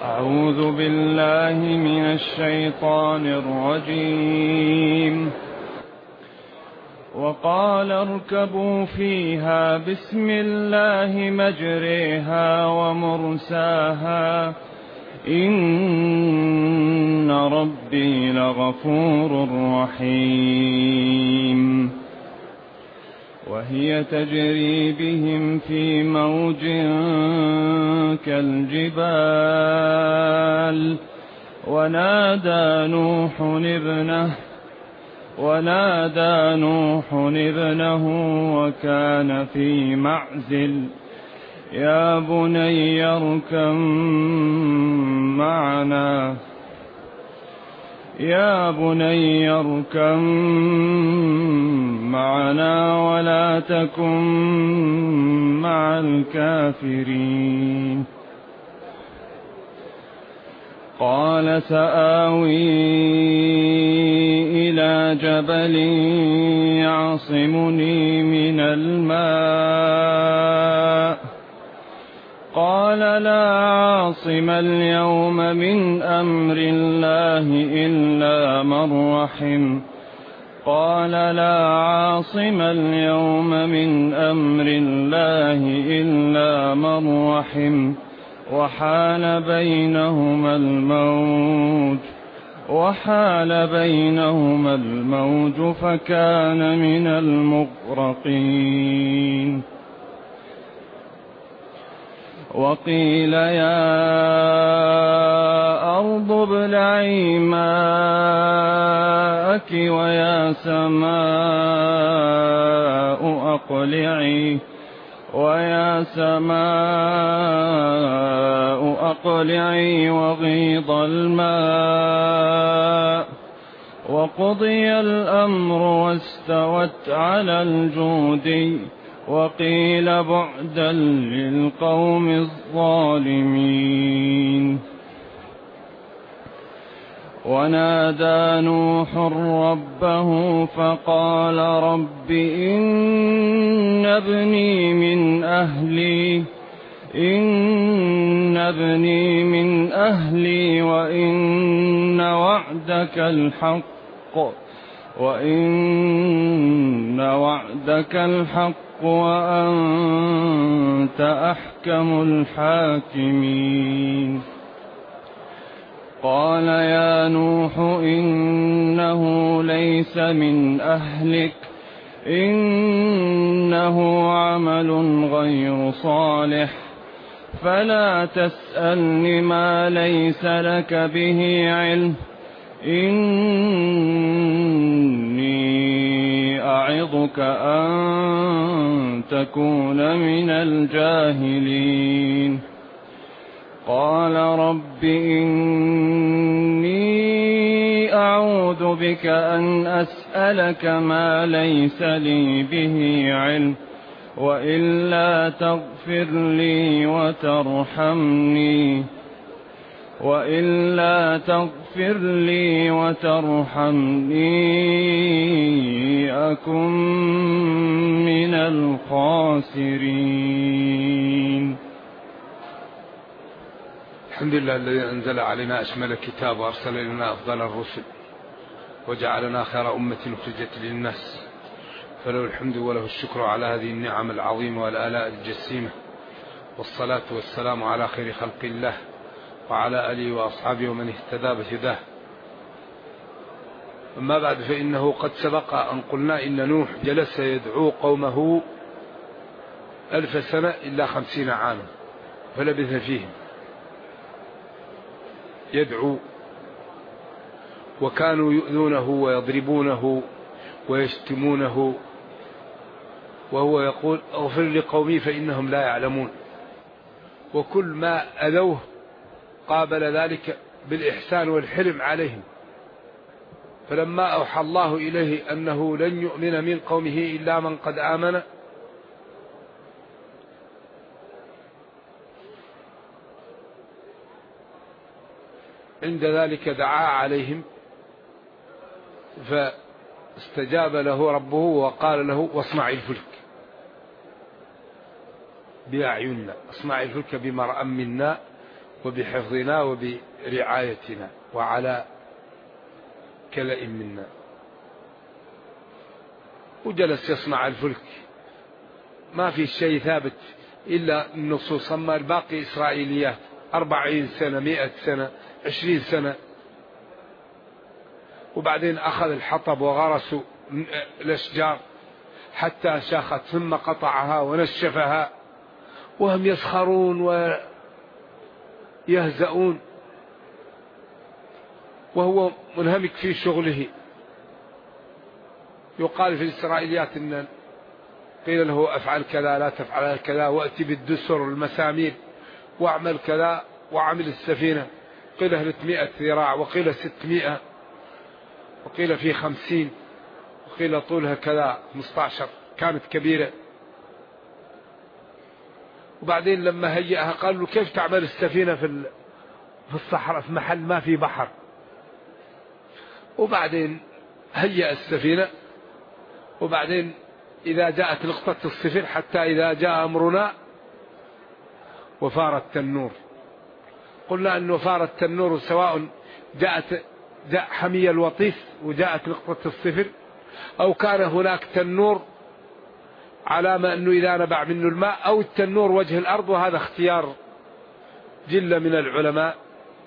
أعوذ بالله من الشيطان الرجيم. وقال اركبوا فيها بسم الله مجريها ومرساها إن ربي لغفور رحيم. وهي تجري بهم في موج كالجبال ونادى نوح ابنه وكان في معزل يا بني اركب معنا ولا تكن مع الكافرين. قال سآوي إلى جبل يعصمني من الماء قال لا عاصم اليوم من أمر الله إلا من رحم وحال بينهما الموج فكان من المغرقين. وقيل يا أرض ابلعي ماءك ويا سماء أقلعي وغيض الماء وقضي الأمر واستوت على الجودي وقيل بعدا للقوم الظالمين. ونادى نوح ربه فقال رب إن ابني من أهلي وإن وعدك الحق وأنت أحكم الحاكمين. قال يا نوح إنه ليس من أهلك إنه عمل غير صالح فلا تسألني ما ليس لك به علم إني أعظك أن تكون من الجاهلين. قال رب إني أعوذ بك أن أسألك ما ليس لي به علم وإلا تغفر لي وترحمني أكن من الخاسرين. الحمد لله الذي أنزل علينا أشمل الكتاب وأرسل إلينا أفضل الرسل وجعلنا خير أمة أخرجت للناس، فله الحمد وله الشكر على هذه النعم العظيمة والآلاء الجسيمة، والصلاة والسلام على خير خلق الله وعلى آله وأصحابه ومن اهتدى بهداه. أما بعد، فإنه قد سبق أن قلنا إن نوح جلس يدعو قومه 1000 سنة إلا 50 عاما، فلبث فيهم يدعو، وكانوا يؤذونه ويضربونه ويشتمونه، وهو يقول اغفر لقومي فإنهم لا يعلمون. وكل ما أذوه قابل ذلك بالإحسان والحلم عليهم. فلما أوحى الله إليه أنه لن يؤمن من قومه إلا من قد آمن عند ذلك دعا عليهم، فاستجاب له ربه وقال له واصنع الفلك بأعيننا، اصنع الفلك بمرأ منا وبحفظنا وبرعايتنا وعلى كلأ منا. وجلس يصنع الفلك، ما في شيء ثابت إلا النصوص، أما الباقي إسرائيليات. 40 سنة 100 سنة 20 سنة. وبعدين أخذ الحطب وغرسوا الأشجار حتى شاخت، ثم قطعها ونشفها وهم يسخرون ويهزؤون وهو منهمك في شغله. يقال في الإسرائيليات إن قيل له أفعل كذا لا تفعل كذا، وأتي بالدسر والمسامير واعمل كذا، وعمل السفينة. قيل 300 ذراع، وقيل 600، وقيل في 50، وقيل طولها كذا 15، كانت كبيرة. وبعدين لما هيئها قال له كيف تعمل السفينة في الصحراء في محل ما في بحر؟ وبعدين هيئ السفينة. وبعدين إذا جاءت نقطة الصفر، حتى إذا جاء أمرنا وفار التنور. قلنا أن وفار التنور سواء جاء حمي الوطيس وجاءت نقطة الصفر، أو كان هناك تنور علامة أنه إذا نبع منه الماء، أو التنور وجه الأرض. وهذا اختيار جلة من العلماء،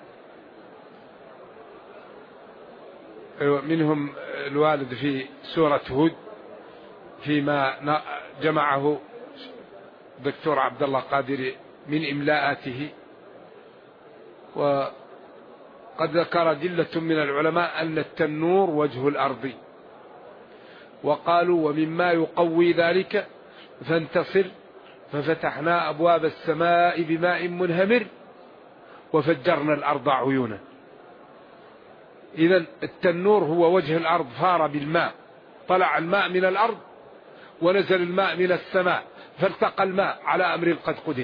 منهم الوالد في سورة هود فيما جمعه دكتور عبد الله قادري من إملاءاته. وقد ذكر جلة من العلماء أن التنور وجه الأرض، وقالوا ومما يقوي ذلك فانتصر ففتحنا أبواب السماء بماء منهمر وفجرنا الأرض عيونا. إذن التنور هو وجه الأرض، فار بالماء، طلع الماء من الأرض ونزل الماء من السماء، فالتقى الماء على أمر قد قدر.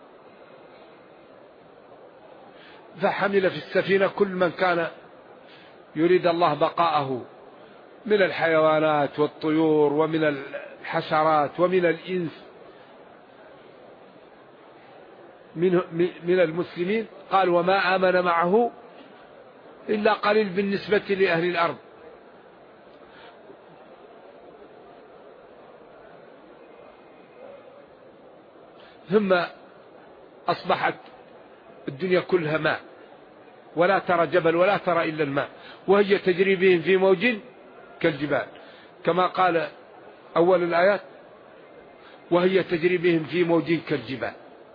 فحمل في السفينة كل من كان يريد الله بقاءه من الحيوانات والطيور ومن الحشرات ومن الإنس من المسلمين. قال وما آمن معه إلا قليل بالنسبة لأهل الأرض. ثم أصبحت الدنيا كلها ماء، ولا ترى جبل ولا ترى إلا الماء، وهي تجري بهم في موج كالجبال، كما قال أول الآيات وهي تجري بهم في موج كالجبال.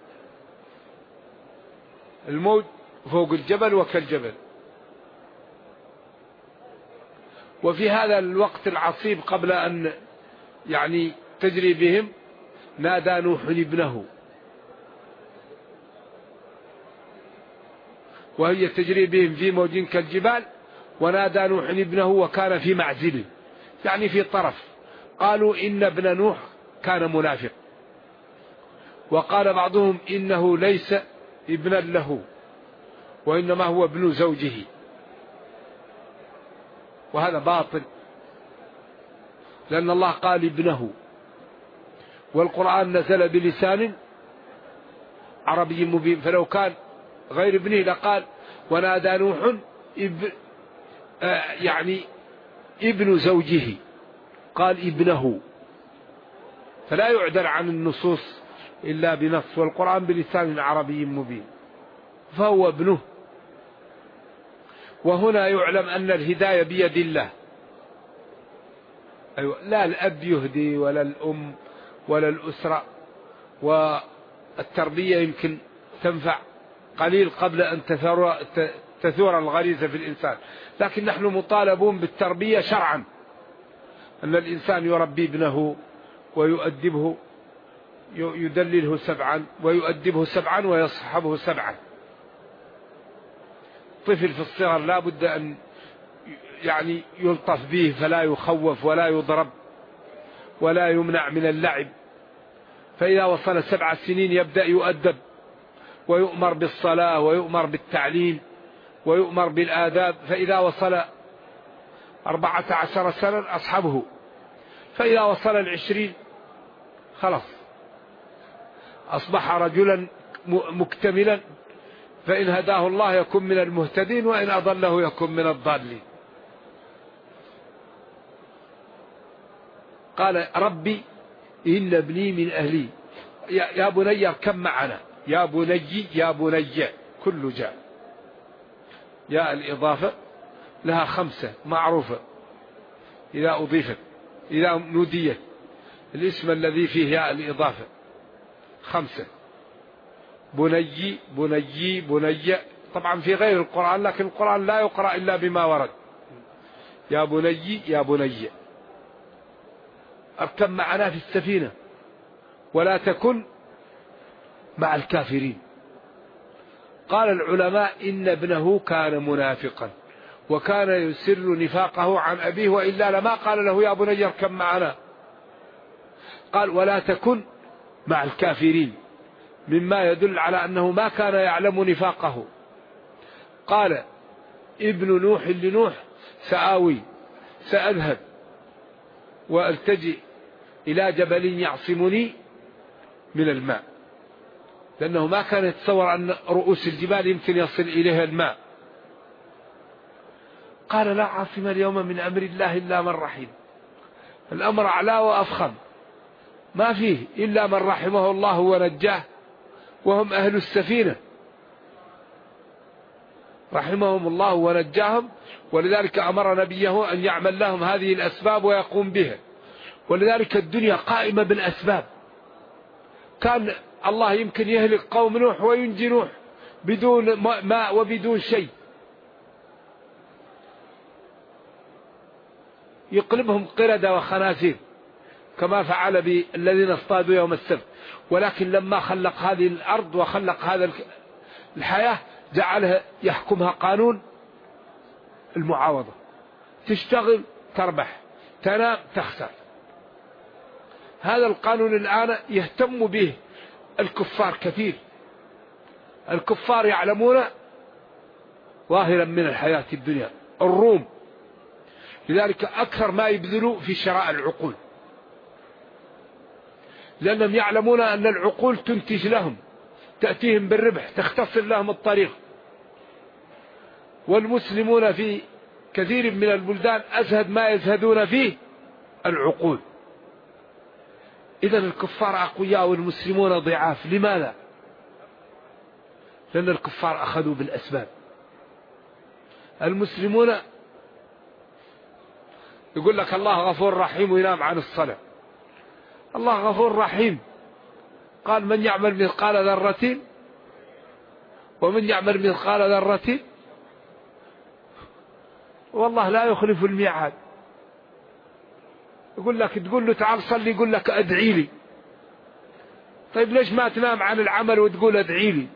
الموج فوق الجبل وكالجبل. وفي هذا الوقت العصيب قبل أن تجري بهم نادى نوح ابنه وهي تجري بهم في موج كالجبال، ونادى نوح ابنه وكان في معزل، يعني في طرف. قالوا إن ابن نوح كان منافق، وقال بعضهم إنه ليس ابنا له وإنما هو ابن زوجه، وهذا باطل، لأن الله قال ابنه، والقرآن نزل بلسان عربي مبين، فلو كان غير ابنه لقال ونادى نوح ابن زوجه، قال ابنه، فلا يعدل عن النصوص إلا بنص، والقرآن بلسان عربي مبين، فهو ابنه. وهنا يعلم أن الهداية بيد الله. لا الأب يهدي ولا الأم ولا الأسرة، والتربية يمكن تنفع قليل قبل أن تثور الغريزة في الإنسان، لكن نحن مطالبون بالتربية شرعا، أن الإنسان يربي ابنه ويؤدبه، يدلله 7 ويؤدبه 7 ويصحبه 7. طفل في الصغر لا بد أن يلطف به، فلا يخوف ولا يضرب ولا يمنع من اللعب. فإذا وصل 7 سنين يبدأ يؤدب ويؤمر بالصلاة ويؤمر بالتعليم ويؤمر بالآداب. فإذا وصل 14 سنة أصحبه، فإذا وصل 20 خلاص أصبح رجلا مكتملا، فإن هداه الله يكون من المهتدين، وإن أضله يكون من الضالين. قال ربي إن ابني من أهلي. يا بني اركب معنا، يا بني يا بني كل جاء. يا الإضافة لها 5 معروفة إذا أضيفت، إذا نوديت الاسم الذي فيه يا الإضافة 5: بني بني بني. طبعا في غير القرآن، لكن القرآن لا يقرأ إلا بما ورد. يا بني يا بني اركب معنا في السفينة ولا تكن مع الكافرين. قال العلماء إن ابنه كان منافقا وكان يسر نفاقه عن أبيه، وإلا لما قال له يا بني اركب معنا. قال ولا تكن مع الكافرين، مما يدل على أنه ما كان يعلم نفاقه. قال ابن نوح لنوح سآوي، سأذهب وألتجئ إلى جبل يعصمني من الماء، لأنه ما كان يتصور أن رؤوس الجبال يمكن يصل إليها الماء. قال لا عاصم اليوم من أمر الله إلا من رحم. الأمر أعلى وأفخم، ما فيه إلا من رحمه الله ونجاه، وهم أهل السفينة رحمهم الله ونجاهم، ولذلك أمر نبيه أن يعمل لهم هذه الأسباب ويقوم بها. ولذلك الدنيا قائمة بالأسباب. كان الله يمكن يهلك قوم نوح وينجي نوح بدون ماء وبدون شيء، يقلبهم قردة وخنازير كما فعل بالذين اصطادوا يوم السبت. ولكن لما خلق هذه الأرض وخلق هذا الحياة جعلها يحكمها قانون المعاوضة، تشتغل تربح، تنام تخسر. هذا القانون الآن يهتم به الكفار كثير. الكفار يعلمون ظاهرا من الحياة الدنيا، الروم لذلك أكثر ما يبذلوا في شراء العقول، لأنهم يعلمون أن العقول تنتج لهم، تأتيهم بالربح، تختصر لهم الطريق. والمسلمون في كثير من البلدان أزهد ما يزهدون فيه العقول. إذن الكفار أقوياء والمسلمون ضعاف. لماذا؟ لأن الكفار أخذوا بالأسباب. المسلمون يقول لك الله غفور رحيم وينام عن الصلاة. الله غفور رحيم، قال من يعمل مثقال ذرة ومن يعمل مثقال ذرة والله لا يخلف الميعاد. يقول لك تقول له تعال صلي، يقول لك أدعي لي. طيب ليش ما تنام عن العمل وتقول أدعي لي؟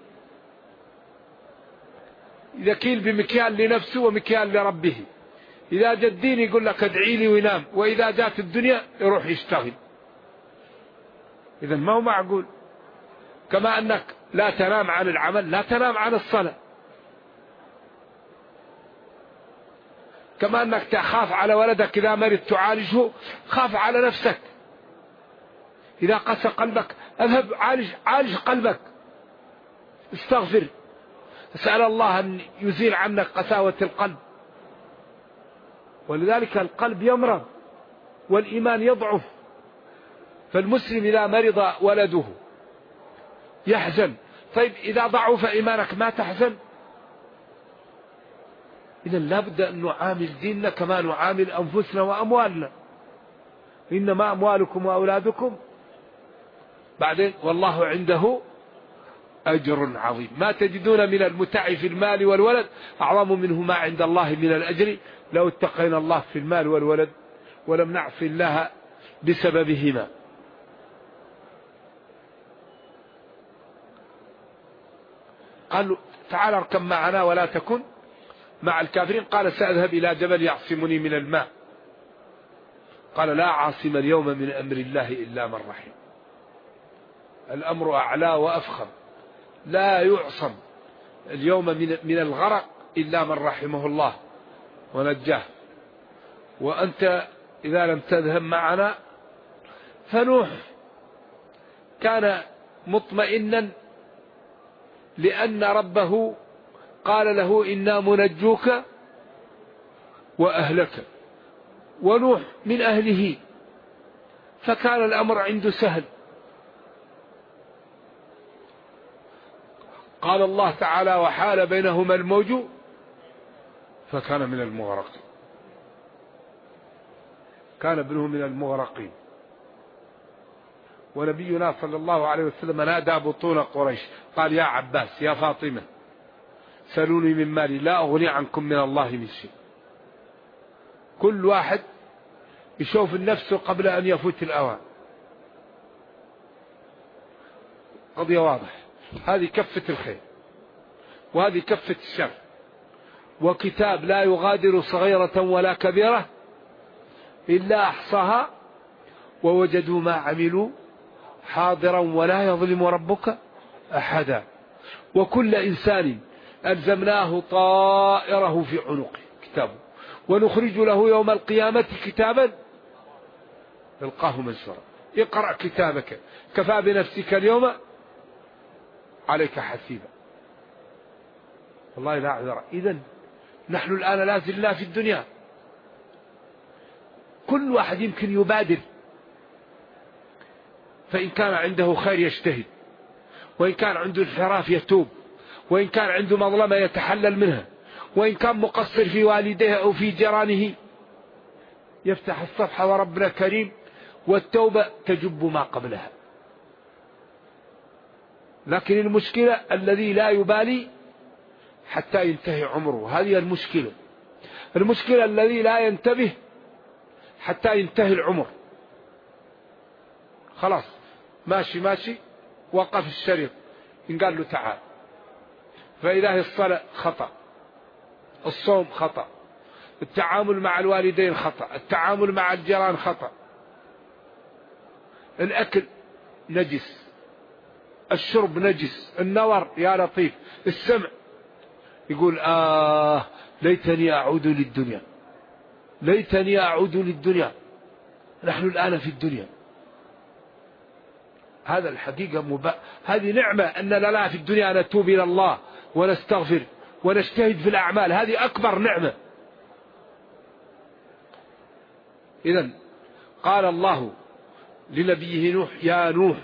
إذا كيل بمكيال لنفسه ومكيال لربه. إذا جاء الدين يقول لك أدعي لي وينام، وإذا جاءت الدنيا يروح يشتغل. إذن ما هو معقول. كما أنك لا تنام عن العمل لا تنام عن الصلاة. كما أنك تخاف على ولدك إذا مرض تعالجه، خاف على نفسك. إذا قسى قلبك اذهب عالج قلبك، استغفر، اسأل الله أن يزيل عنك قساوة القلب. ولذلك القلب يمرض والإيمان يضعف. فالمسلم إذا مرض ولده يحزن. طيب إذا ضعف إيمانك ما تحزن؟ إذن لابد أن نعامل ديننا كما نعامل أنفسنا وأموالنا. إنما أموالكم وأولادكم بعدين والله عنده أجر عظيم. ما تجدون من المتع في المال والولد أعظم منه ما عند الله من الأجر لو اتقينا الله في المال والولد ولم نعصي الله بسببهما. قالوا تعال اركب معنا ولا تكن مع الكافرين. قال سأذهب إلى جبل يعصمني من الماء. قال لا عاصم اليوم من أمر الله إلا من رحم. الأمر أعلى وأفخم، لا يعصم اليوم من الغرق إلا من رحمه الله ونجاه. وأنت إذا لم تذهب معنا، فنوح كان مطمئنا لأن ربه قال له إنا منجوك وأهلك، ونوح من أهله، فكان الأمر عنده سهل. قال الله تعالى وحال بينهما الموج فكان من المغرقين، كان ابنه من المغرقين. ونبينا صلى الله عليه وسلم نادى بطون قريش قال يا عباس يا فاطمة سلوني من مالي لا أغني عنكم من الله من شيء. كل واحد يشوف النفس قبل أن يفوت الأوان. قضية واضح، هذه كفة الخير وهذه كفة الشر، وكتاب لا يغادر صغيرة ولا كبيرة إلا أحصاها ووجدوا ما عملوا حاضرا ولا يظلم ربك أحدا. وكل إنسان ألزمناه طائره في عنقه كتابه، ونخرج له يوم القيامة كتابا يلقاه منشورا اقرأ كتابك كفى بنفسك اليوم عليك حسيبا. والله لا عذر. إذن نحن الآن لا زلنا في الدنيا، كل واحد يمكن يبادر، فإن كان عنده خير يجتهد، وإن كان عنده انحراف يتوب، وإن كان عنده مظلمة يتحلل منها، وإن كان مقصر في والديه أو في جيرانه يفتح الصفحة وربنا كريم، والتوبة تجب ما قبلها. لكن المشكلة الذي لا يبالي حتى ينتهي عمره، هذه المشكلة. المشكلة الذي لا ينتبه حتى ينتهي العمر، خلاص ماشي ماشي وقف الشريط إن قال له تعال. فإذا الصلاة خطأ، الصوم خطأ، التعامل مع الوالدين خطأ، التعامل مع الجيران خطأ، الأكل نجس، الشرب نجس، النظر يا لطيف، السمع. يقول ليتني أعود للدنيا، ليتني أعود للدنيا. نحن الآن في الدنيا، هذا الحقيقة هذه نعمة أننا لا في الدنيا نتوب إلى الله ونستغفر ونجتهد في الأعمال، هذه أكبر نعمة. إذن قال الله لنبيه نوح يا نوح،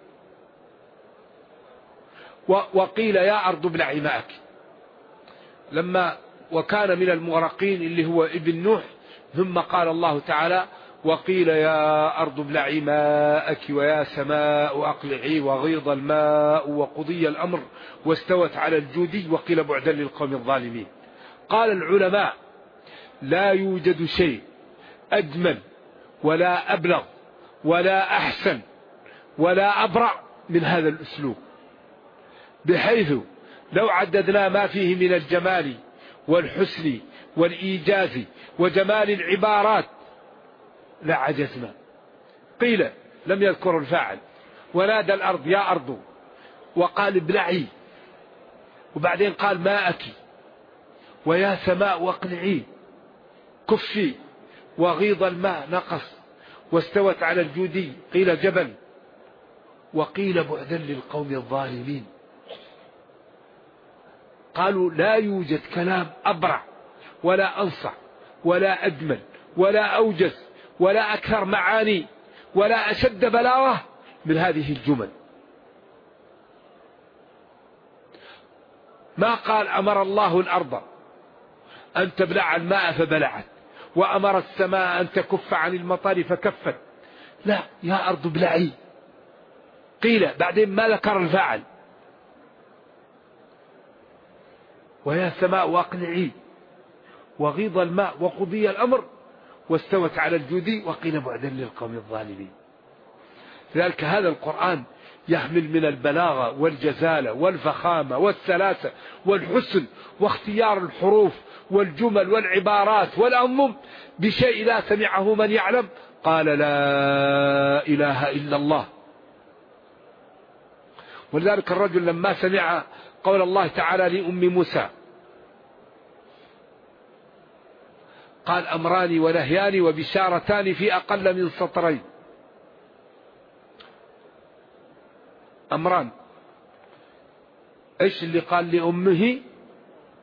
وقيل يا أرض ابلعي ماءك، لما وكان من المغرقين اللي هو ابن نوح. ثم قال الله تعالى وقيل يا أرض ابلعي ماءك ويا سماء أقلعي وغيض الماء وقضي الأمر واستوت على الجودي وقيل بعدا للقوم الظالمين. قال العلماء لا يوجد شيء أجمل ولا أبلغ ولا أحسن ولا أبرع من هذا الأسلوب، بحيث لو عددنا ما فيه من الجمال والحسن والإيجاز وجمال العبارات لعجزنا. قيل لم يذكر الفاعل، ونادى الأرض يا أرض، وقال ابلعي، وبعدين قال ماءك، ويا سماء واقلعي كفي، وغيض الماء نقص، واستوت على الجودي قيل جبل، وقيل بعدا للقوم الظالمين. قالوا لا يوجد كلام أبرع ولا أنصع ولا أجمل ولا أوجز ولا أكثر معاني ولا أشد بلاغة من هذه الجمل. ما قال أمر الله الأرض أن تبلع الماء فبلعت، وأمر السماء أن تكف عن المطر فكفت، لا، يا أرض ابلعي. قيل بعدين ما ذكر الفاعل، ويا سماء واقلعي وغيض الماء وقضي الأمر واستوت على الجودي وقيل بعدا للقوم الظالمين. لذلك هذا القرآن يحمل من البلاغة والجزالة والفخامة والسلاسة والحسن واختيار الحروف والجمل والعبارات والأنظم بشيء لا سمعه من يعلم. قال لا إله إلا الله. ولذلك الرجل لما سمع قول الله تعالى لأم موسى قال أمران ونهيان وبشارتان في أقل من سطرين. أمران، إيش اللي قال لأمه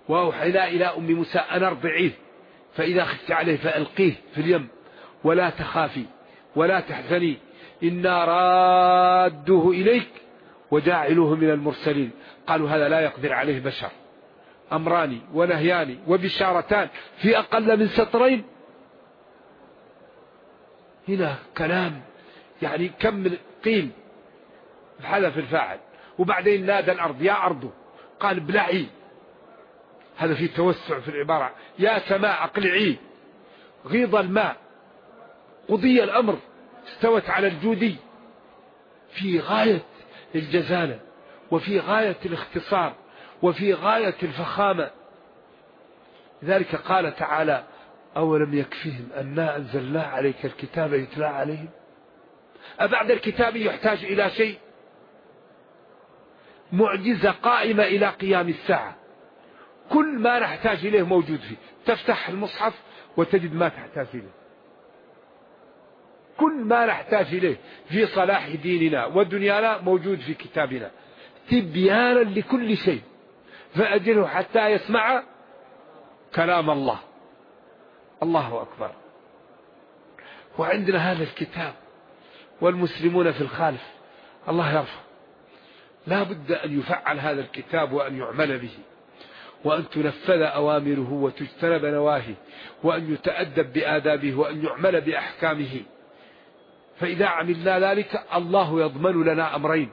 وأوحينا إلى أم موسى أن أرضعيه فإذا خفت عليه فألقيه في اليم ولا تخافي ولا تحزني إنا رادوه إليك وجاعلوه من المرسلين. قالوا هذا لا يقدر عليه بشر. أمران ونهيان وبشارتان في أقل من سطرين. هنا كلام يعني كم من قيل بحذف الفاعل. وبعدين نادى الأرض يا أرض قال ابلعي. هذا في توسع في العبارة. يا سماء اقلعي. غيض الماء قضي الأمر استوت على الجودي في غاية الجزالة وفي غاية الاختصار وفي غاية الفخامة. لذلك قال تعالى أولم يكفهم أنا أنزلنا عليك الكتاب يتلى عليهم. أبعد الكتاب يحتاج إلى شيء؟ معجزة قائمة إلى قيام الساعة. كل ما نحتاج إليه موجود فيه. تفتح المصحف وتجد ما تحتاج إليه. كل ما نحتاج إليه في صلاح ديننا ودنيانا موجود في كتابنا تبيانا لكل شيء. فأجله حتى يسمع كلام الله. الله أكبر. وعندنا هذا الكتاب والمسلمون في الخالف. الله يرفع. لا بد أن يفعل هذا الكتاب وأن يعمل به وأن تنفذ أوامره وتجتنب نواهيه وأن يتأدب بآدابه وأن يعمل بأحكامه. فإذا عملنا ذلك الله يضمن لنا أمرين: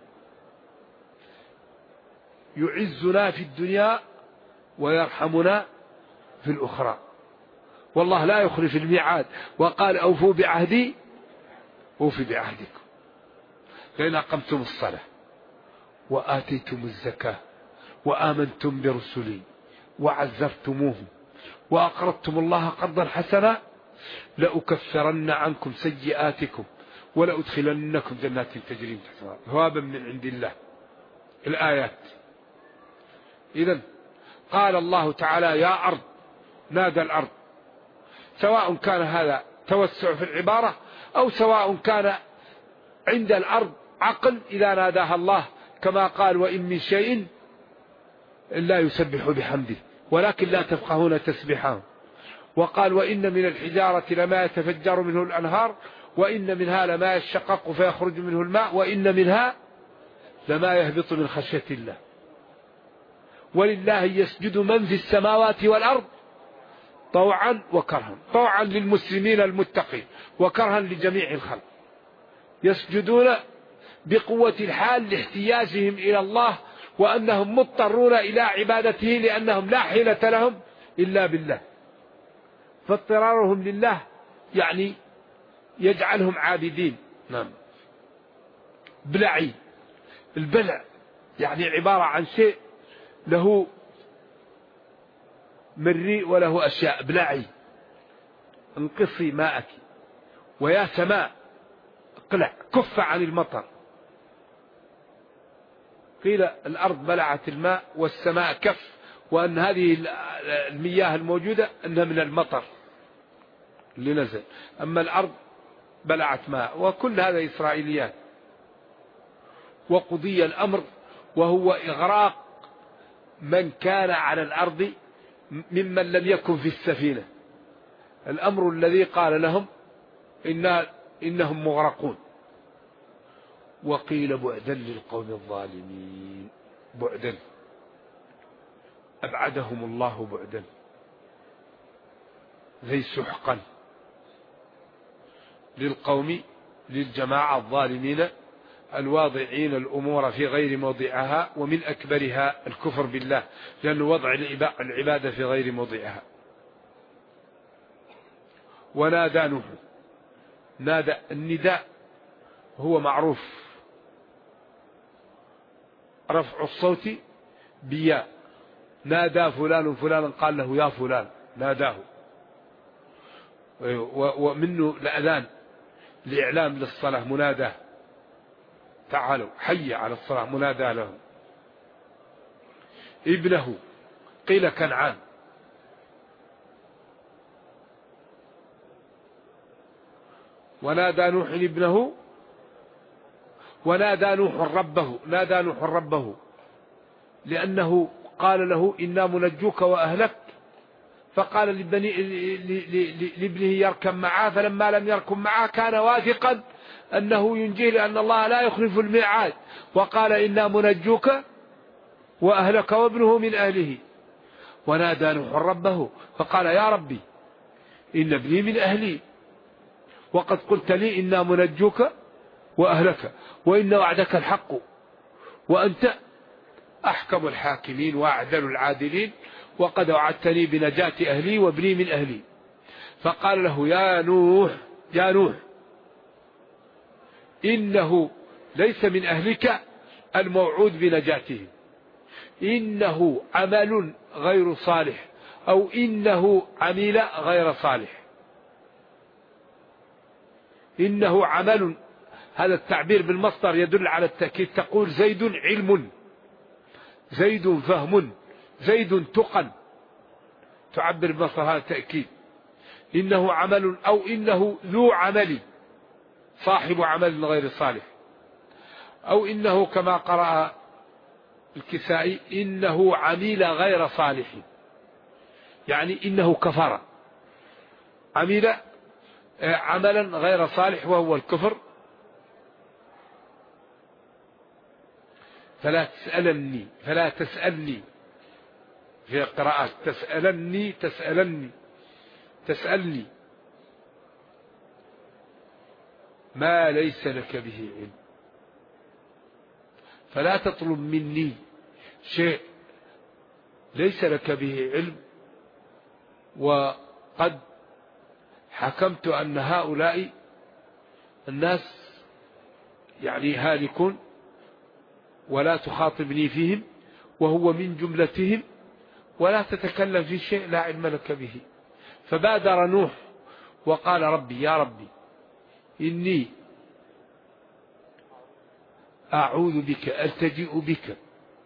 يعزنا في الدنيا ويرحمنا في الأخرى. والله لا يخلف الميعاد وقال أوفوا بعهدي أوفي بعهدكم. لئن أقمتم الصلاة وآتيتم الزكاة وآمنتم برسلي وعزرتموهم وأقرضتم الله قرضا حسنا لأكفرن عنكم سيئاتكم ولأدخلنكم جنات تجري من تحتها ثوابا من عند الله. الآيات. إذن قال الله تعالى يا أرض. نادى الأرض، سواء كان هذا توسع في العبارة أو سواء كان عند الأرض عقل إذا ناداها الله، كما قال وإن من شيء إلا يسبح بحمده ولكن لا تفقهون تسبيحهم. وقال وإن من الحجارة لما يتفجر منه الأنهار وإن منها لما يشقق فيخرج منه الماء وإن منها لما يهبط من خشية الله. ولله يسجد من في السماوات والأرض طوعا وكرها. طوعا للمسلمين المتقين وكرها لجميع الخلق. يسجدون بقوة الحال لاحتياجهم إلى الله وأنهم مضطرون إلى عبادته لأنهم لا حيلة لهم إلا بالله. فاضطرارهم لله يعني يجعلهم عابدين. نعم. بلعي. البلع يعني عبارة عن شيء له مري وله أشياء. بلعي انقصي ماءك. ويا سماء اقلع كف عن المطر. قيل الأرض بلعت الماء والسماء كف، وأن هذه المياه الموجودة أنها من المطر اللي نزل، أما الأرض بلعت ماء. وكل هذا إسرائيليات. وقضي الأمر وهو إغراق من كان على الأرض ممن لم يكن في السفينة. الأمر الذي قال لهم إنهم مغرقون. وقيل بعدا للقوم الظالمين. بعدا أبعدهم الله بعدا زي سحقا للقوم للجماعة الظالمين الواضعين الأمور في غير موضعها، ومن أكبرها الكفر بالله لأنه وضع العبادة في غير موضعها. ونادى نوح. نادى النداء هو معروف رفع الصوت بياء. نادى فلان فلانا قال له يا فلان ناداه. ومنه الأذان لإعلام للصلاة مناداه. تعالوا حي على الصلاة منادى له. ابنه قيل كنعان. ونادى نوح ابنه. ونادى نوح ربه. نادى نوح ربه لأنه قال له إنا منجوك وأهلك، فقال لابنه يركب معه، فلما لم يركب معه كان واثقا أنه ينجيه لأن الله لا يخلف الميعاد، وقال إنا منجوك وأهلك وابنه من أهله. ونادى نوح ربه فقال يا ربي إن ابني من أهلي وقد قلت لي إنا منجوك وأهلك وإن وعدك الحق وأنت أحكم الحاكمين وأعدل العادلين وقد وعدتني بنجاة أهلي وابني من أهلي. فقال له يا نوح إنه ليس من أهلك الموعود بنجاته، إنه عمل غير صالح أو إنه عمل غير صالح. إنه عمل، هذا التعبير بالمصدر يدل على التأكيد، تقول زيد علم، زيد فهم، زيد تقن، تعبر بالمصدر هذا التأكيد. إنه عمل أو إنه ذو عمل، صاحب عمل غير صالح، أو إنه كما قرأ الكسائي إنه عمل غير صالح، يعني إنه كفر، عمل عملا غير صالح وهو الكفر. فلا تسألني في قراءات تسألني ما ليس لك به علم، فلا تطلب مني شيء ليس لك به علم. وقد حكمت أن هؤلاء الناس يعني هالكون ولا تخاطبني فيهم، وهو من جملتهم، ولا تتكلم في شيء لا علم لك به. فبادر نوح وقال ربي يا ربي إني أعوذ بك، ألتجئ بك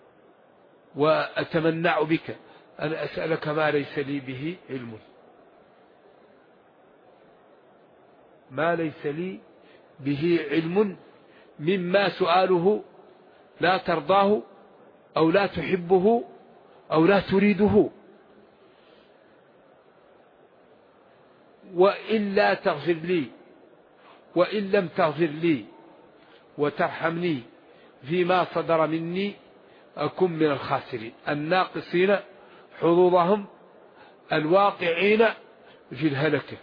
وأتمنع بك أن أسألك ما ليس لي به علم، ما ليس لي به علم، مما سؤاله لا ترضاه أو لا تحبه أو لا تريده. وإلا تغفر لي، وإن لم تغفر لي وترحمني فيما صدر مني أكن من الخاسرين الناقصين حظوظهم الواقعين في الهلكة.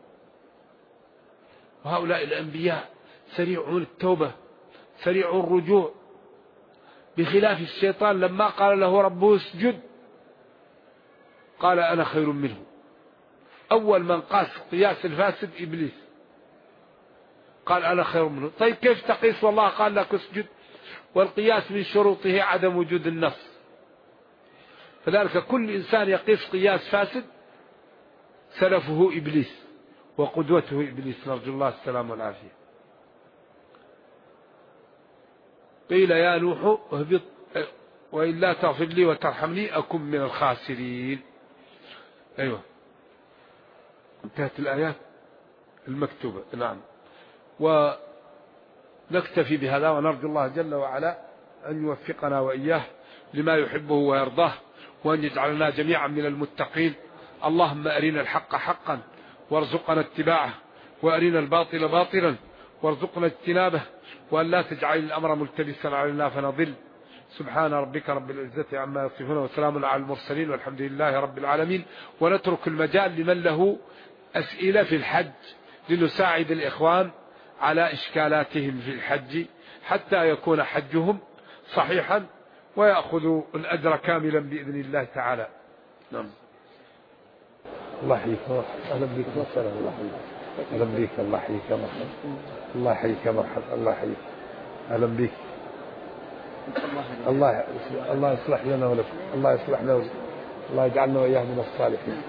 وهؤلاء الأنبياء سريعون التوبة، سريع الرجوع، بخلاف الشيطان لما قال له ربه اسجد قال أنا خير منه. أول من قاس قياس الفاسد إبليس، قال أنا خير منه. طيب كيف تقيس والله قال لك اسجد؟ والقياس من شروطه عدم وجود النص. فذلك كل إنسان يقيس قياس فاسد سلفه إبليس وقدوته إبليس، نرجو الله السلام والعافية. قيل يا نوح اهبط وإلا تغفر لي وترحمني أكن من الخاسرين. أيوة، انتهت الآيات المكتوبة. نعم، ونكتفي بهذا ونرجو الله جل وعلا أن يوفقنا وإياه لما يحبه ويرضاه، وأن يجعلنا جميعا من المتقين. اللهم أرنا الحق حقا وارزقنا اتباعه، وأرنا الباطل باطلا وارزقنا اجتنابه، وأن لا تجعل الأمر ملتبسا علينا فنضل. سبحان ربك رب العزة عما يصفون وسلام على المرسلين والحمد لله رب العالمين. ونترك المجال لمن له أسئلة في الحج لنساعد الإخوان على إشكالاتهم في الحج حتى يكون حجهم صحيحا ويأخذوا الأجر كاملا بإذن الله تعالى. نعم. الله يحييك، أهلا بك وسهلا. الله يحييك، أهلا بك. الله يحييك يا مرحبا. الله يحييك يا مرحبا. الله يحييك، أهلا بك. الله يصلح لنا ولكم، الله يصلح لنا ولكم، الله يجعلنا وإياه من الصالحين.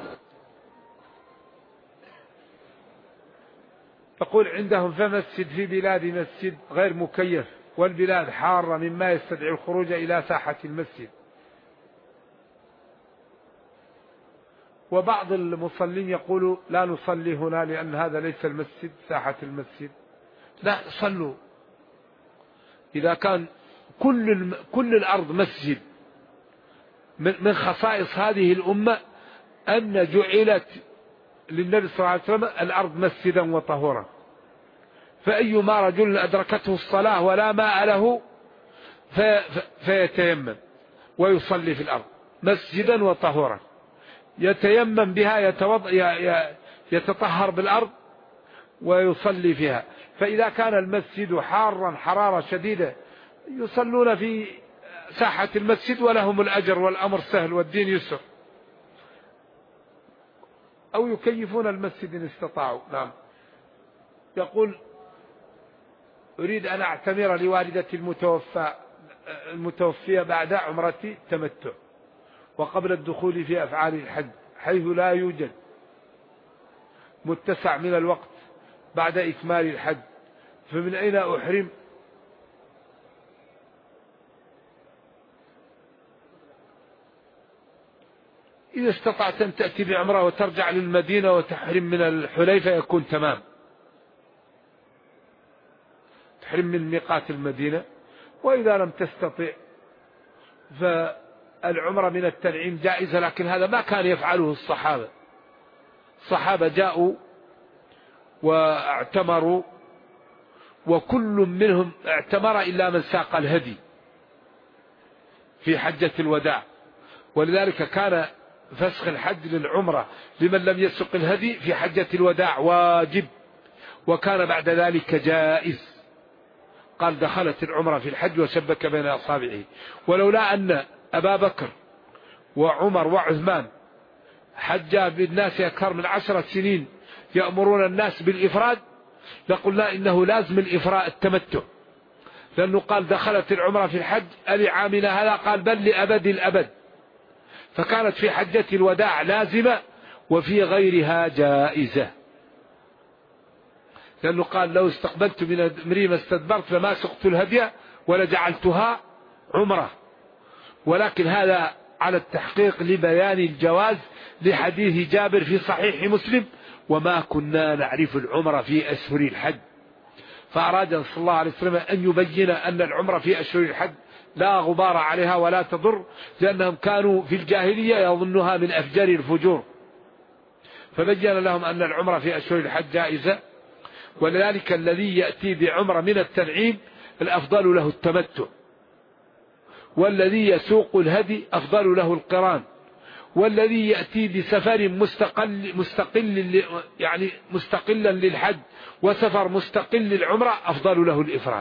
تقول عندهم فمسجد في بلاد مسجد غير مكيف والبلاد حارة مما يستدعي الخروج إلى ساحة المسجد. وبعض المصلين يقولوا لا نصلي هنا لأن هذا ليس المسجد ساحة المسجد. لا، صلوا. إذا كان كل الأرض مسجد من خصائص هذه الأمة أن جعلت للنبي صلى الله عليه وسلم الأرض مسجدا وطهورا، فأيما رجل أدركته الصلاة ولا ماء له فيتيمم ويصلي في الأرض مسجدا وطهورا، يتيمم بها، يتطهر بالأرض ويصلي فيها. فإذا كان المسجد حارا حرارة شديدة يصلون في ساحة المسجد ولهم الأجر والأمر سهل والدين يسر، أو يكيفون المسجد إن استطاعوا. نعم. يقول أريد أن أعتمر لوالدتي المتوفية بعد عمرتي تمتع وقبل الدخول في أفعال الحج، حيث لا يوجد متسع من الوقت بعد إكمال الحج، فمن أين أحرم؟ إذا استطعت أن تأتي بعمرة وترجع للمدينة وتحرم من الحليفة يكون تمام، تحرم من ميقات المدينة. وإذا لم تستطع فالعمرة من التنعيم جائزة، لكن هذا ما كان يفعله الصحابة. الصحابة جاءوا واعتمروا، وكل منهم اعتمر إلا من ساق الهدي في حجة الوداع، ولذلك كان فسخ الحج للعمرة لمن لم يسق الهدي في حجة الوداع واجب، وكان بعد ذلك جائز. قال دخلت العمرة في الحج وشبك بين أصابعه. ولولا أن أبا بكر وعمر وعثمان حجا بالناس أكثر من 10 سنين يأمرون الناس بالإفراد لقلنا إنه لازم الإفراء التمتع، لأنه قال دخلت العمرة في الحج ألعامنا هذا، قال بل لأبد الأبد. فكانت في حجة الوداع لازمة وفي غيرها جائزة، لأنه قال لو استقبلت من أمري ما استدبرت لما سقت الهدي ولجعلتها عمرة. ولكن هذا على التحقيق لبيان الجواز لحديث جابر في صحيح مسلم: وما كنا نعرف العمرة في أشهر الحج. فأراد صلى الله عليه وسلم أن يبين أن العمرة في أشهر الحج لا غبار عليها ولا تضر، لأنهم كانوا في الجاهلية يظنها من أفجر الفجور، فبين لهم أن العمرة في أشهر الحج جائزة. ولذلك الذي يأتي بعمرة من التنعيم الأفضل له التمتع، والذي يسوق الهدي أفضل له القران، والذي يأتي بسفر مستقلا للحج وسفر مستقل للعمرة أفضل له الإفراد.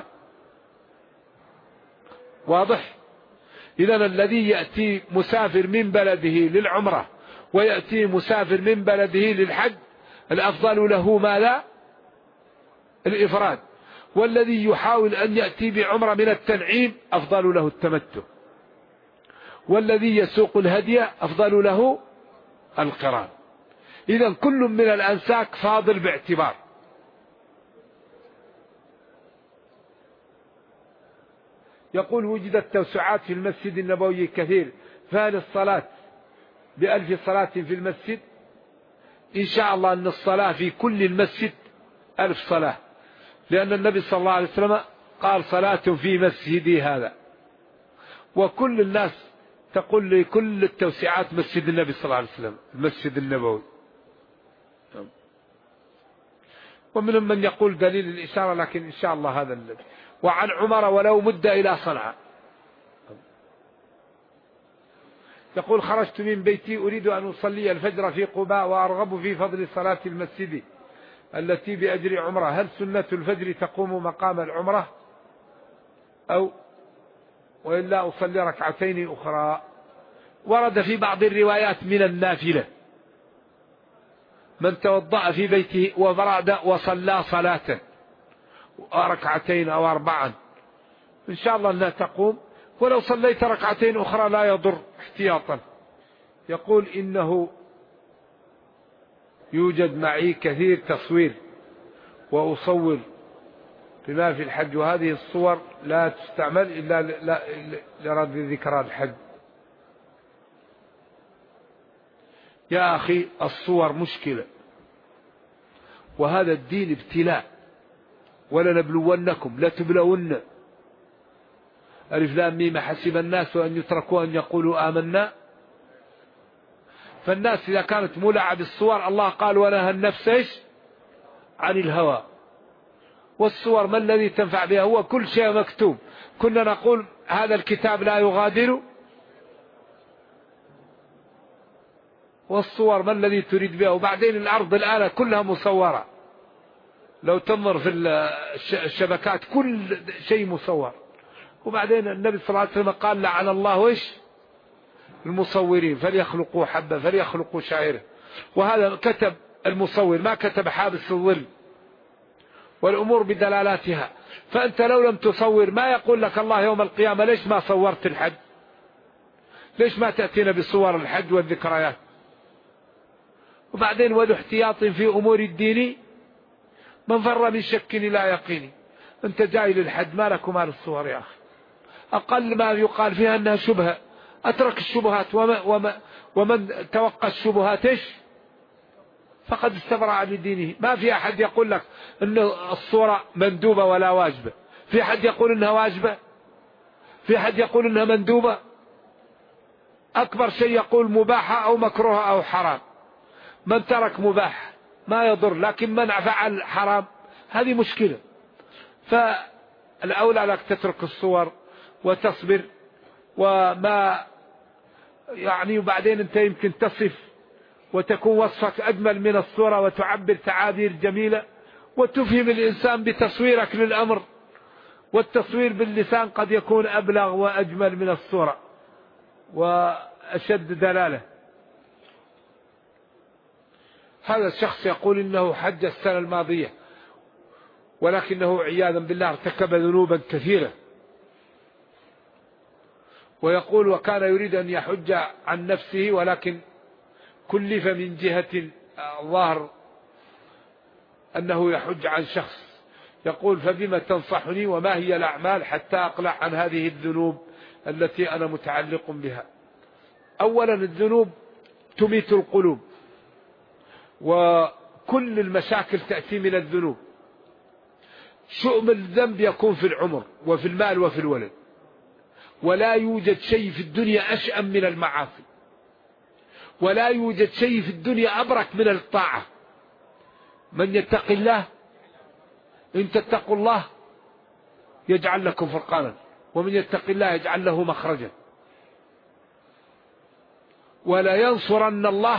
واضح؟ إذن الذي يأتي مسافر من بلده للعمرة ويأتي مسافر من بلده للحج الأفضل له ماذا؟ الإفراد. والذي يحاول أن يأتي بعمرة من التنعيم أفضل له التمتع، والذي يسوق الهدي أفضل له القران. إذن كل من الأنساك فاضل باعتبار. يقول وجدت توسعات في المسجد النبوي كثير، فهل الصلاة ب1000 صلاة في المسجد؟ إن شاء الله أن الصلاة في كل المسجد 1000 صلاة، لأن النبي صلى الله عليه وسلم قال صلاة في مسجدي هذا، وكل الناس تقول لكل التوسعات مسجد النبي صلى الله عليه وسلم المسجد النبوي. ومنهم من يقول دليل الإشارة، لكن إن شاء الله هذا الذي. وعن عمر ولو مد إلى صنعاء يقول خرجت من بيتي أريد أن أصلي الفجر في قباء وأرغب في فضل صلاة المسجد التي بأجر عمرة، هل سنة الفجر تقوم مقام العمرة أو وإلا أصلي ركعتين أخرى؟ ورد في بعض الروايات من النافلة من توضأ في بيته وبرد وصلى صلاة ركعتين أو 4 إن شاء الله أنها تقوم، ولو صليت ركعتين أخرى لا يضر احتياطا. يقول إنه يوجد معي كثير تصوير وأصور بما في الحج، وهذه الصور لا تستعمل إلا لرد ذكرى الحج. يا أخي الصور مشكلة، وهذا الدين ابتلاء، ولنبلونكم لتبلون. ألف لام ميم حسب الناس أن يتركوا أن يقولوا آمنا فالناس إذا كانت مولعة بالصور، الله قال ونهى النفس إيش عن الهوى. والصور ما الذي تنفع بها؟ هو كل شيء مكتوب. كنا نقول هذا الكتاب لا يغادر، والصور ما الذي تريد بها؟ وبعدين الأرض الآن كلها مصورة، لو تنظر في الشبكات كل شيء مصور. وبعدين النبي صلى الله عليه وسلم قال لعن الله إيش المصورين، فليخلقوا حبة فليخلقوا شعيرة. وهذا كتب المصور، ما كتب حابس الظل، والأمور بدلالاتها. فأنت لو لم تصور ما يقول لك الله يوم القيامة ليش ما صورت الحج؟ ليش ما تأتينا بصور الحج والذكريات؟ وبعدين وذو احتياط في أمور الدين من فر من شك إلى يقين. أنت جاي للحج ما لك وما للصور يا أخي. أقل ما يقال فيها أنها شبهة، أترك الشبهات ومن توقع الشبهات إيش فقد استبرأ لدينه. ما في أحد يقول لك أن الصورة مندوبة ولا واجبة، في أحد يقول أنها واجبة، في أحد يقول أنها مندوبة. أكبر شيء يقول مباحة أو مكروه أو حرام. من ترك مباح ما يضر، لكن من فعل حرام هذه مشكلة. فالأولى لك تترك الصور وتصبر وما يعني. وبعدين أنت يمكن تصف وتكون وصفك أجمل من الصورة وتعبر تعابير جميلة وتفهم الإنسان بتصويرك للأمر. والتصوير باللسان قد يكون أبلغ وأجمل من الصورة وأشد دلالة. هذا الشخص يقول إنه حج السنة الماضية، ولكنه عياذا بالله ارتكب ذنوبا كثيرة، ويقول وكان يريد أن يحج عن نفسه ولكن كلف من جهة الظاهر أنه يحج عن شخص. يقول فبما تنصحني وما هي الأعمال حتى أقلع عن هذه الذنوب التي أنا متعلق بها؟ أولا الذنوب تميت القلوب، وكل المشاكل تأتي من الذنوب. شؤم الذنب يكون في العمر وفي المال وفي الولد، ولا يوجد شيء في الدنيا أشأم من المعاصي، ولا يوجد شيء في الدنيا أبرك من الطاعة. من يتق الله إن تتقوا الله يجعل لكم فرقانا، ومن يتق الله يجعل له مخرجا، ولا ينصرن الله.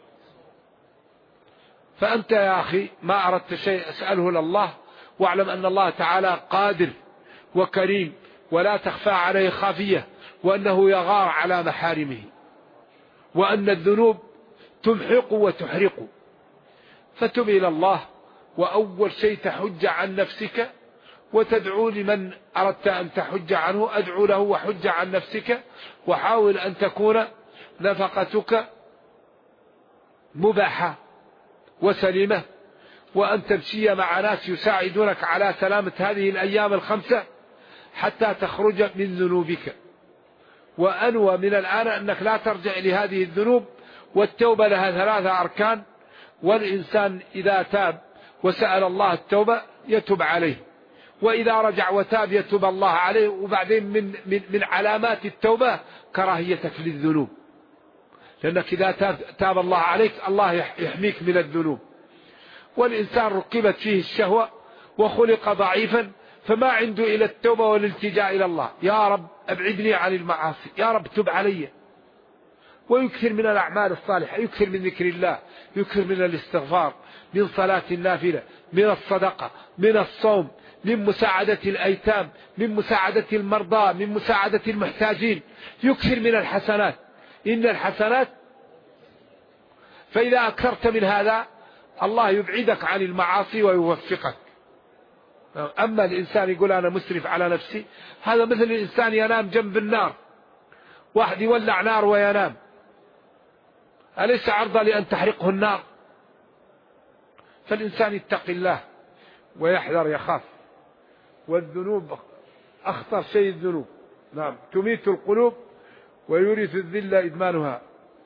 فأنت يا أخي ما أردت شيء أسأله لله، واعلم أن الله تعالى قادر وكريم ولا تخفى عليه خافية، وأنه يغار على محارمه، وأن الذنوب تمحق وتحرق. فتب إلى الله، وأول شيء تحج عن نفسك وتدعو لمن أردت أن تحج عنه، أدعو له وحج عن نفسك، وحاول أن تكون نفقتك مباحة وسليمة، وأن تمشي مع ناس يساعدونك على سلامة هذه الأيام الخمسة حتى تخرج من ذنوبك. وأنوى من الآن أنك لا ترجع لهذه الذنوب. والتوبة لها 3 أركان، والإنسان إذا تاب وسأل الله التوبة يتوب عليه، وإذا رجع وتاب يتوب الله عليه. وبعدين من علامات التوبة كراهيتك للذنوب، لأنك إذا تاب الله عليك الله يحميك من الذنوب. والإنسان ركبت فيه الشهوة وخلق ضعيفا، فما عنده إلى التوبة والالتجاء إلى الله. يا رب أبعدني عن المعاصي، يا رب تب علي. ويكثر من الأعمال الصالحة، يكثر من ذكر الله، يكثر من الاستغفار، من صلاة النافلة، من الصدقة، من الصوم، من مساعدة الأيتام، من مساعدة المرضى، من مساعدة المحتاجين. يكثر من الحسنات، إن الحسنات. فإذا أكثرت من هذا الله يبعدك عن المعاصي ويوفقك. أما الإنسان يقول أنا مسرف على نفسي، هذا مثل الإنسان ينام جنب النار، واحد يولع نار وينام، أليس عرضة لأن تحرقه النار؟ فالإنسان يتقي الله ويحذر يخاف. والذنوب أخطر شيء الذنوب، نعم، تميت القلوب ويورث الذل إدمانها.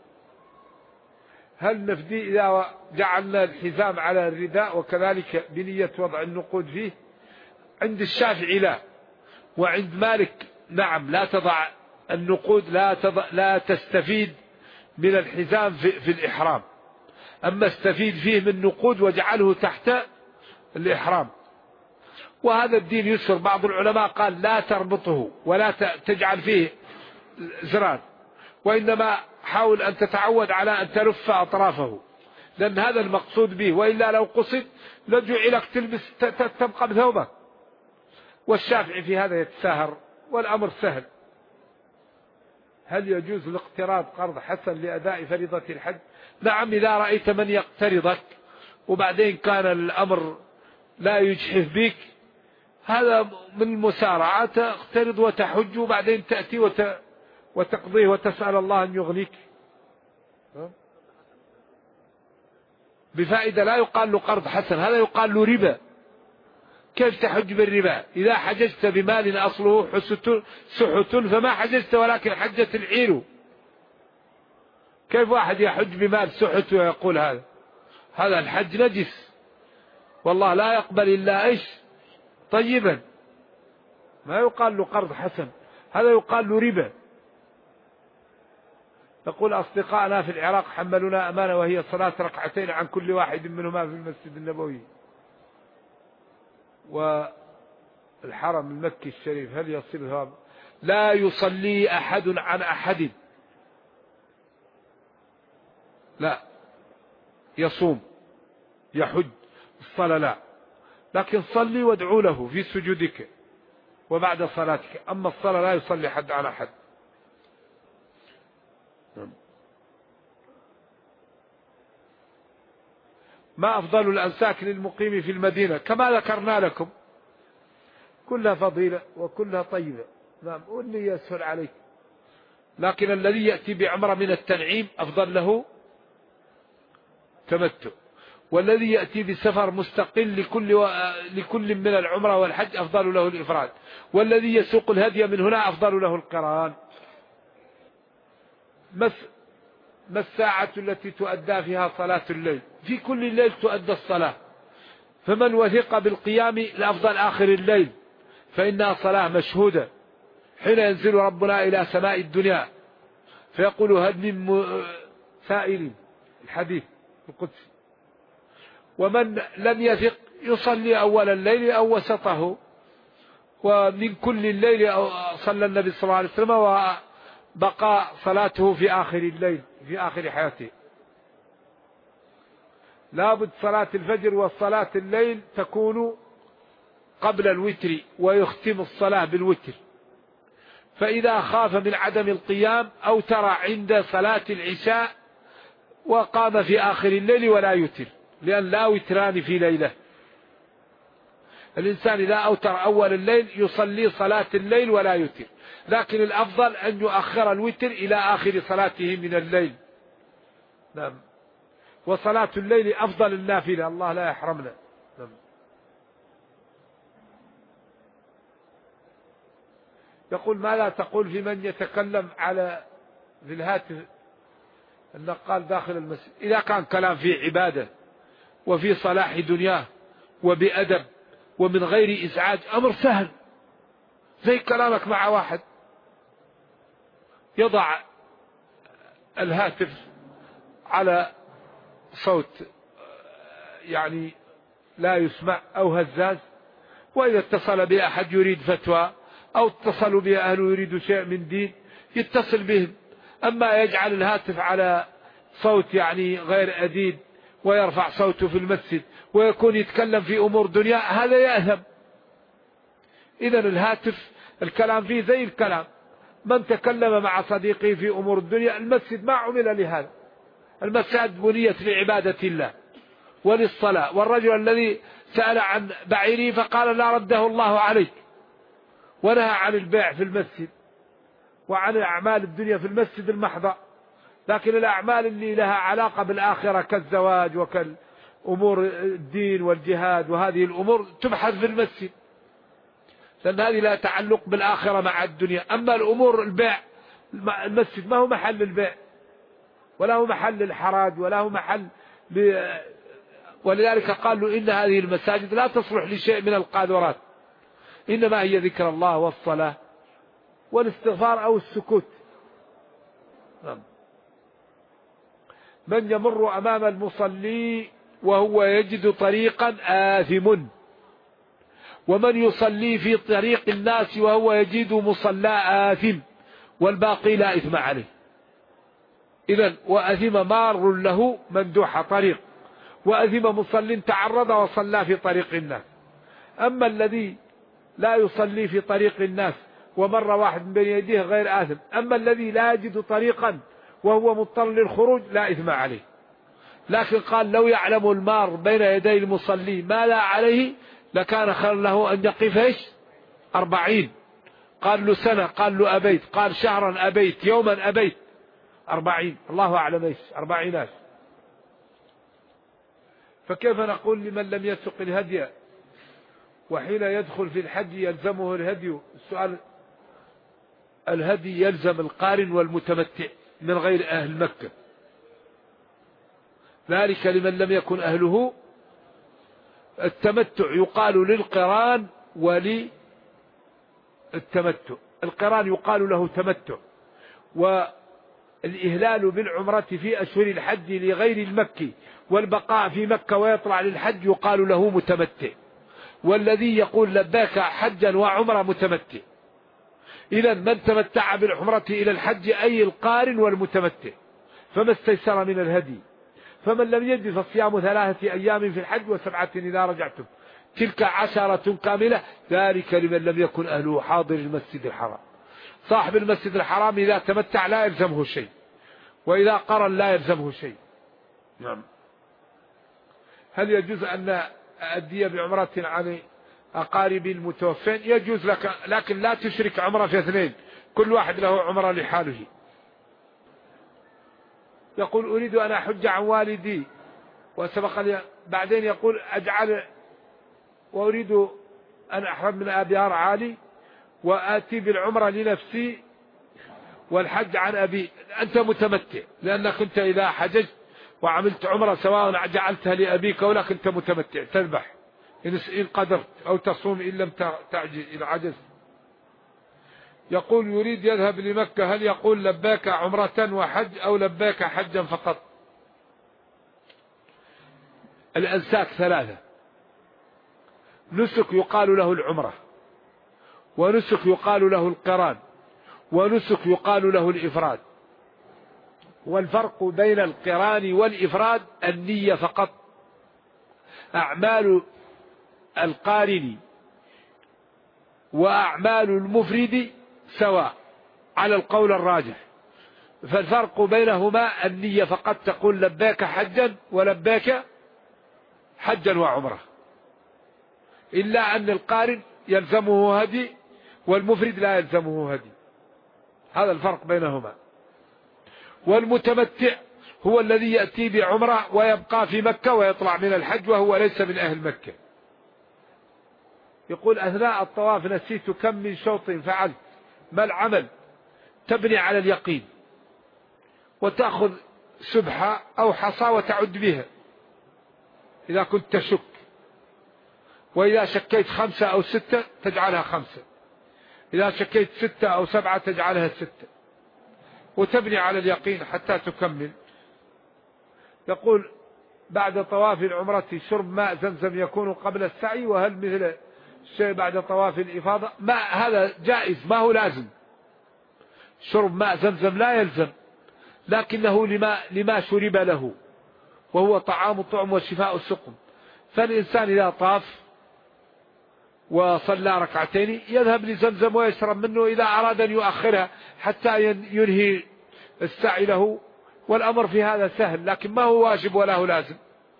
هل نفدي إذا جعلنا الحزام على الرداء وكذلك بنية وضع النقود فيه؟ عند الشافعي لا، وعند مالك نعم، لا تضع النقود، لا تستفيد من الحزام في الإحرام، أما استفيد فيه من نقود واجعله تحت الإحرام. وهذا الدين يسر. بعض العلماء قال لا تربطه ولا تجعل فيه زرار، وإنما حاول أن تتعود على أن تلف أطرافه، لأن هذا المقصود به، وإلا لو قصد لجعلك تلبس تبقى بثوبك. والشافعي في هذا يتساهر، والأمر سهل. هل يجوز الاقتراض قرض حسن لأداء فريضة الحج؟ نعم، إذا رأيت من يقترضك وبعدين كان الأمر لا يجحف بك، هذا من المسارعة، تقترض وتحج وبعدين تأتي وتقضيه وتسأل الله أن يغنيك بفائدة. لا يقال له قرض حسن، هذا يقال له ربا. كيف تحج بالربا؟ إذا حججت بمال أصله سحت فما حججت ولكن حجت العير. كيف واحد يحج بمال سحت ويقول هذا الحج نجس، والله لا يقبل إلا إيش؟ طيبا. ما يقال له قرض حسن، هذا يقال له ربا. يقول أصدقائنا في العراق حملونا أمانة وهي صلاة ركعتين عن كل واحد منهما في المسجد النبوي والحرم المكي الشريف، هل يصلها؟ لا يصلي أحد عن أحد، لا يصوم يحج، الصلاة لا، لكن صلي وادعو له في سجودك وبعد صلاتك. أما الصلاة لا يصلي حد عن أحد. ما أفضل الأنساك للمقيم في المدينة؟ كما ذكرنا لكم، كلها فضيلة وكلها طيبة. نعم، واللي يسهل عليك، لكن الذي يأتي بعمرة من التنعيم أفضل له تمتع، والذي يأتي بسفر مستقل لكل من العمرة والحج أفضل له الإفراد، والذي يسوق الهدي من هنا أفضل له القران. ما الساعة التي تؤدى فيها صلاة الليل؟ في كل الليل تؤدى الصلاة، فمن وثق بالقيام الأفضل آخر الليل، فإنها صلاة مشهودة حين ينزل ربنا إلى سماء الدنيا فيقول هل من سائل، الحديث القدسي. ومن لم يثق يصلي أول الليل أو وسطه، ومن كل الليل صلى النبي صلى الله عليه وسلم، وبقى صلاته في آخر الليل في آخر حياته. لابد صلاة الفجر وصلاة الليل تكون قبل الوتر، ويختم الصلاة بالوتر. فإذا خاف من عدم القيام أو ترى عند صلاة العشاء وقام في آخر الليل ولا يتر، لأن لا وتران في ليلة. الإنسان إذا أوتر أول الليل يصلي صلاة الليل ولا يتر، لكن الأفضل أن يؤخر الوتر إلى آخر صلاته من الليل. نعم، وصلاة الليل أفضل النافلة، الله لا يحرمنا. نعم. يقول ماذا تقول في من يتكلم في الهاتف النقال داخل المسجد؟ إذا كان كلام فيه عبادة وفي صلاح دنياه وبأدب ومن غير إزعاج، أمر سهل، زي كلامك مع واحد يضع الهاتف على صوت يعني لا يسمع أو هزاز، وإذا اتصل بأحد يريد فتوى أو اتصلوا به أهل يريد شيء من دين يتصل بهم. أما يجعل الهاتف على صوت يعني غير أديد ويرفع صوته في المسجد ويكون يتكلم في أمور دنيا، هذا يأثم. إذن الهاتف الكلام فيه زي الكلام، من تكلم مع صديقه في أمور الدنيا، المسجد ما عمل لهذا، المساجد بنيت لعبادة الله وللصلاة. والرجل الذي سأل عن بعيره فقال لا رده الله عليك، ونهى عن البيع في المسجد وعن أعمال الدنيا في المسجد المحضة. لكن الأعمال اللي لها علاقة بالآخرة كالزواج وكالأمور الدين والجهاد وهذه الأمور تبحث في المسجد، لأن هذه لا تعلق بالآخرة مع الدنيا. أما الأمور البيع، المسجد ما هو محل البيع ولا هو محل الحراج ولا هو محل ولذلك قالوا إن هذه المساجد لا تصلح لشيء من القاذورات، إنما هي ذكر الله والصلاة والاستغفار أو السكوت. نعم. من يمر أمام المصلي وهو يجد طريقا آثم، ومن يصلي في طريق الناس وهو يجد مصلى آثم، والباقي لا إثم عليه. إذن وأثم مار له مندوح طريق، وأثم مصل تعرض وصلى في طريق الناس. أما الذي لا يصلي في طريق الناس ومر واحد من بين يديه غير آثم، أما الذي لا يجد طريقا وهو مضطر للخروج لا إثم عليه. لكن قال لو يعلم المار بين يدي المصلي ما لا عليه لكان خير له أن يقف 40. قال له سنة، قال له أبيت، قال شهرا أبيت، يوما أبيت، 40 الله أعلم 40. فكيف نقول لمن لم يسق الهدي وحين يدخل في الحج يلزمه الهدي؟ السؤال: الهدي يلزم القارن والمتمتع من غير أهل مكة، ذلك لمن لم يكن أهله. التمتع يقال للقران وللتمتع. القران يقال له تمتع، والإهلال بالعمرة في أشهر الحج لغير المكي والبقاء في مكة ويطلع للحج يقال له متمتع. والذي يقول لباك حجا وعمرة متمتع. إذا من تمتع بالعمرة إلى الحج أي القارن والمتمتع، فما استيسر من الهدي. فمن لم يجد فصيام 3 أيام في الحج و7 إذا رجعتم، تلك 10 كاملة، ذلك لمن لم يكن أهله حاضر المسجد الحرام. صاحب المسجد الحرام إذا تمتع لا يلزمه شيء، وإذا قرن لا يلزمه شيء. نعم. هل يجوز أن أدي بعمرة عن أقارب المتوفين؟ يجوز لك، لكن لا تشرك عمرة في 2، كل واحد له عمرة لحاله. يقول أريد أن أحج عن والدي وسبق لي، بعدين يقول أجعل وأريد أن أحرم من أبيار عالي وآتي بالعمرة لنفسي والحج عن أبي. أنت متمتع، لأنك أنت إذا حججت وعملت عمرة سواء جعلتها لأبيك أو لك أنت متمتع، تذبح إن قدرت، أو تصوم إن لم تعجز إن عجز. يقول يريد يذهب لمكة، هل يقول لباك عمرة وحج أو لباك حجا فقط؟ الأنساك 3: نسك يقال له العمرة، ونسك يقال له القران، ونسك يقال له الإفراد. والفرق بين القران والإفراد النية فقط. أعمال القارن وأعمال المفرد سواء على القول الراجح، فالفرق بينهما النية فقط. تقول لباك حجا ولباك حجا وعمرة، إلا أن القارن يلزمه هدي والمفرد لا يلزمه هدي، هذا الفرق بينهما. والمتمتع هو الذي يأتي بعمرة ويبقى في مكة ويطلع من الحج وهو ليس من أهل مكة. يقول أثناء الطواف نسيت كم من شوط فعلت، ما العمل؟ تبني على اليقين وتأخذ سبحة أو حصى وتعد بها إذا كنت تشك، وإذا شكيت 5 أو 6 تجعلها 5، إذا شكيت 6 أو 7 تجعلها 6، وتبني على اليقين حتى تكمل. يقول بعد طواف العمرة شرب ماء زمزم يكون قبل السعي، وهل مثل الشيء بعد طواف الإفاضة؟ ما هذا جائز، ما هو لازم. شرب ماء زمزم لا يلزم، لكنه لما شرب له، وهو طعام الطعم وشفاء السقم. فالإنسان إذا طاف وصلى 2 يذهب لزمزم ويشرب منه إذا أراد أن يؤخرها حتى ينهي السعي له، والأمر في هذا سهل، لكن ما هو واجب ولا هو لازم.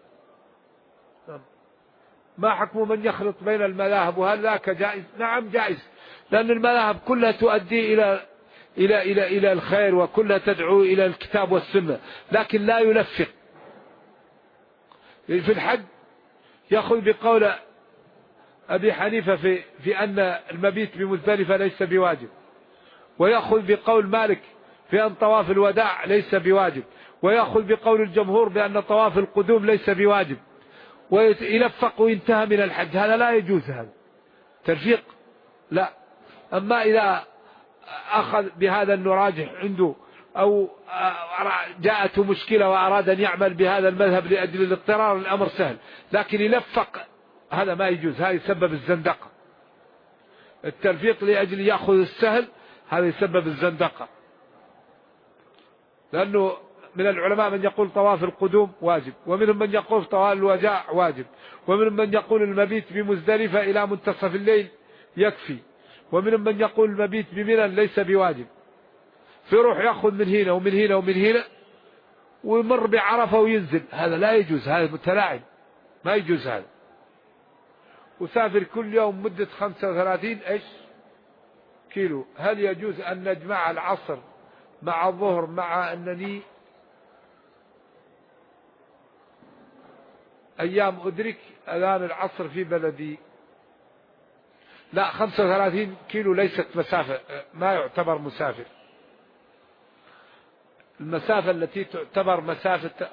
ما حكم من يخلط بين المذاهب وهل ذاك جائز؟ نعم جائز، لأن المذاهب كلها تؤدي إلى الخير، وكلها تدعو إلى الكتاب والسنة، لكن لا يلفق. في الحج يأخذ بقول أبي حنيفة في أن المبيت بمزدلفة ليس بواجب، ويأخذ بقول مالك في أن طواف الوداع ليس بواجب، ويأخذ بقول الجمهور بأن طواف القدوم ليس بواجب، ويلفق وينتهى من الحج. هذا لا يجوز، هذا ترفيق لا. أما إذا أخذ بهذا أنه راجح عنده أو جاءته مشكلة وأراد أن يعمل بهذا المذهب لأجل الاضطرار، الأمر سهل، لكن يلفق هذا ما يجوز، هذا يسبب الزندقة. التلفيق لأجل يأخذ السهل هذا يسبب الزندقة، لأنه من العلماء من يقول طواف القدوم واجب، ومنهم من يقول طواف الوداع واجب، ومنهم من يقول المبيت بمزدلفة إلى منتصف الليل يكفي، ومنهم من يقول المبيت بمنى ليس بواجب، فيروح يأخذ من هنا ومن هنا ومن هنا ويمر بعرفة وينزل. هذا لا يجوز، هذا متلاعب، ما يجوز هذا. وسافر كل يوم مدة 35 كيلو. هل يجوز أن نجمع العصر مع الظهر مع أنني أيام أدرك أذان العصر في بلدي؟ لا، 35 كيلو ليست مسافة، ما يعتبر مسافر. المسافة التي تعتبر مسافة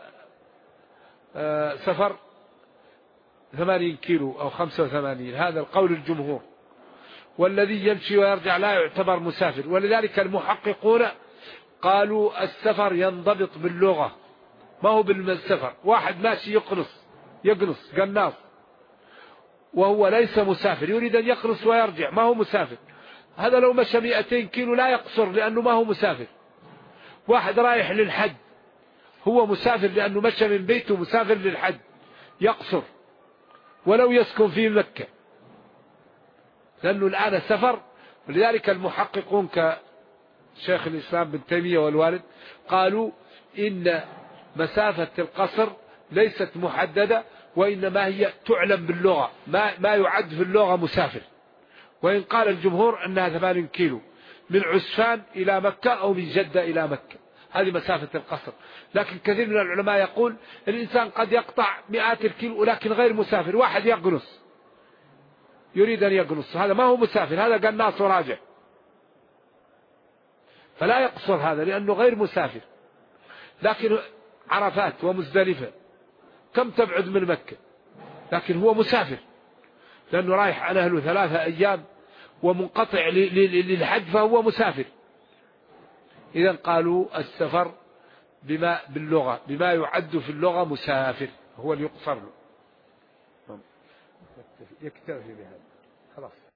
سفر 80 كيلو أو 85، هذا القول الجمهور. والذي يمشي ويرجع لا يعتبر مسافر. ولذلك المحققون قالوا السفر ينضبط باللغة، ما هو بالسفر. واحد ماشي يقنص قناص وهو ليس مسافر، يريد أن يقنص ويرجع، ما هو مسافر. هذا لو مشى 200 كيلو لا يقصر لأنه ما هو مسافر. واحد رايح للحج هو مسافر لأنه مشى من بيته مسافر للحج، يقصر ولو يسكن في مكة، لأنه الآن سفر. ولذلك المحققون كشيخ الإسلام بن تيمية والوالد قالوا إن مسافة القصر ليست محددة، وإنما هي تعلم باللغة، ما يعد في اللغة مسافر. وإن قال الجمهور أنها 8 كيلو من عسفان إلى مكة أو من جدة إلى مكة، هذه مسافة القصر. لكن كثير من العلماء يقول الإنسان قد يقطع مئات الكيلو ولكن غير مسافر. واحد يقنص يريد أن يقنص، هذا ما هو مسافر، هذا قناص وراجع، فلا يقصر هذا لأنه غير مسافر. لكن عرفات ومزدلفة كم تبعد من مكة، لكن هو مسافر لأنه رايح عن أهله 3 أيام ومنقطع للحج، فهو مسافر. إذن قالوا السفر باللغة بما يعد في اللغة مسافر هو اللي يقصر له. يكتفي بهذا خلاص.